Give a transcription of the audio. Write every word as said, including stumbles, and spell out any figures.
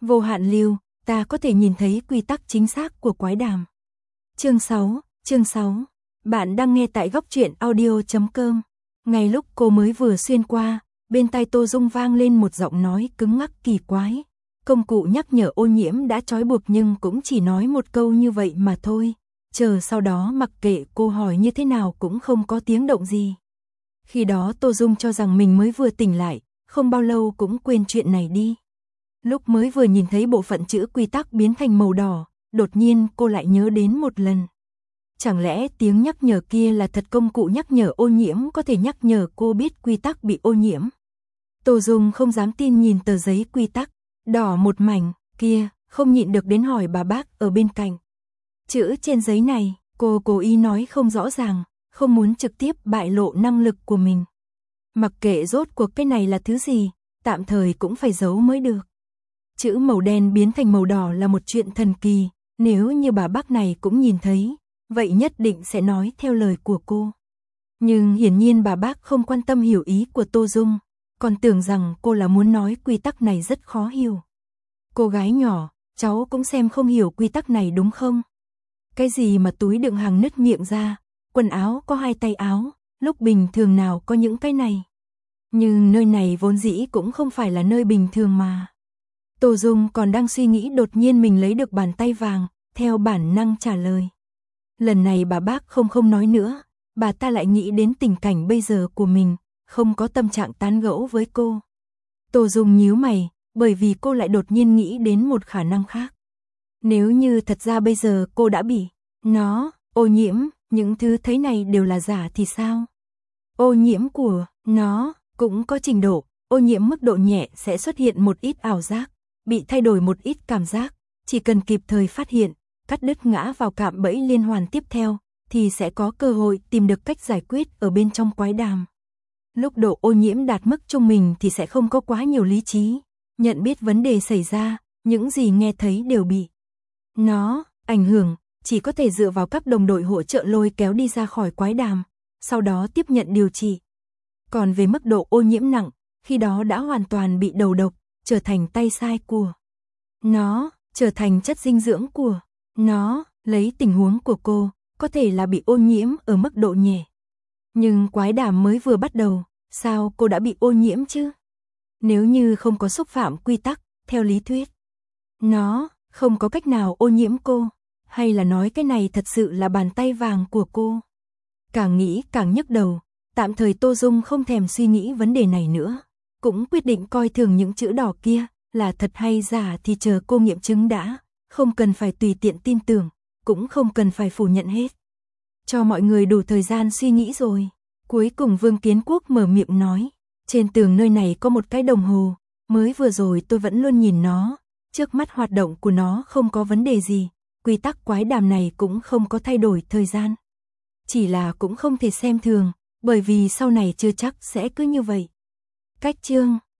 Vô hạn lưu, ta có thể nhìn thấy quy tắc chính xác của quái đàm. Chương sáu, chương sáu. Bạn đang nghe tại góc truyện audio chấm com. Ngay lúc cô mới vừa xuyên qua, bên tai Tô Dung vang lên một giọng nói cứng ngắc kỳ quái. Công cụ nhắc nhở ô nhiễm đã trói buộc nhưng cũng chỉ nói một câu như vậy mà thôi. Chờ sau đó mặc kệ cô hỏi như thế nào cũng không có tiếng động gì. Khi đó Tô Dung cho rằng mình mới vừa tỉnh lại, không bao lâu cũng quên chuyện này đi. Lúc mới vừa nhìn thấy bộ phận chữ quy tắc biến thành màu đỏ, đột nhiên cô lại nhớ đến một lần. Chẳng lẽ tiếng nhắc nhở kia là thật, công cụ nhắc nhở ô nhiễm có thể nhắc nhở cô biết quy tắc bị ô nhiễm? Tô Dung không dám tin nhìn tờ giấy quy tắc, đỏ một mảnh, kia, không nhịn được đến hỏi bà bác ở bên cạnh. Chữ trên giấy này, cô cố ý nói không rõ ràng, không muốn trực tiếp bại lộ năng lực của mình. Mặc kệ rốt cuộc cái này là thứ gì, tạm thời cũng phải giấu mới được. Chữ màu đen biến thành màu đỏ là một chuyện thần kỳ, nếu như bà bác này cũng nhìn thấy, vậy nhất định sẽ nói theo lời của cô. Nhưng hiển nhiên bà bác không quan tâm hiểu ý của Tô Dung, còn tưởng rằng cô là muốn nói quy tắc này rất khó hiểu. Cô gái nhỏ, cháu cũng xem không hiểu quy tắc này đúng không? Cái gì mà túi đựng hàng nứt miệng ra, quần áo có hai tay áo, lúc bình thường nào có những cái này. Nhưng nơi này vốn dĩ cũng không phải là nơi bình thường mà. Tô Dung còn đang suy nghĩ, đột nhiên mình lấy được bàn tay vàng, theo bản năng trả lời. Lần này bà bác không không nói nữa, bà ta lại nghĩ đến tình cảnh bây giờ của mình, không có tâm trạng tán gẫu với cô. Tô Dung nhíu mày, bởi vì cô lại đột nhiên nghĩ đến một khả năng khác. Nếu như thật ra bây giờ cô đã bị nó ô nhiễm, những thứ thấy này đều là giả thì sao? Ô nhiễm của nó cũng có trình độ, ô nhiễm mức độ nhẹ sẽ xuất hiện một ít ảo giác, bị thay đổi một ít cảm giác, chỉ cần kịp thời phát hiện, cắt đứt ngã vào cạm bẫy liên hoàn tiếp theo, thì sẽ có cơ hội tìm được cách giải quyết ở bên trong quái đàm. Lúc độ ô nhiễm đạt mức trung bình thì sẽ không có quá nhiều lý trí, nhận biết vấn đề xảy ra, những gì nghe thấy đều bị nó ảnh hưởng, chỉ có thể dựa vào các đồng đội hỗ trợ lôi kéo đi ra khỏi quái đàm, sau đó tiếp nhận điều trị. Còn về mức độ ô nhiễm nặng, khi đó đã hoàn toàn bị đầu độc, trở thành tay sai của nó, trở thành chất dinh dưỡng của nó. Lấy tình huống của cô, có thể là bị ô nhiễm ở mức độ nhẹ. Nhưng quái đàm mới vừa bắt đầu, sao cô đã bị ô nhiễm chứ? Nếu như không có xúc phạm quy tắc, theo lý thuyết, nó không có cách nào ô nhiễm cô, hay là nói cái này thật sự là bàn tay vàng của cô? Càng nghĩ càng nhức đầu, tạm thời Tô Dung không thèm suy nghĩ vấn đề này nữa, cũng quyết định coi thường những chữ đỏ kia, là thật hay giả thì chờ cô nghiệm chứng đã, không cần phải tùy tiện tin tưởng, cũng không cần phải phủ nhận hết. Cho mọi người đủ thời gian suy nghĩ rồi. Cuối cùng Vương Kiến Quốc mở miệng nói, trên tường nơi này có một cái đồng hồ, mới vừa rồi tôi vẫn luôn nhìn nó, trước mắt hoạt động của nó không có vấn đề gì, quy tắc quái đàm này cũng không có thay đổi thời gian. Chỉ là cũng không thể xem thường, bởi vì sau này chưa chắc sẽ cứ như vậy. Cách chương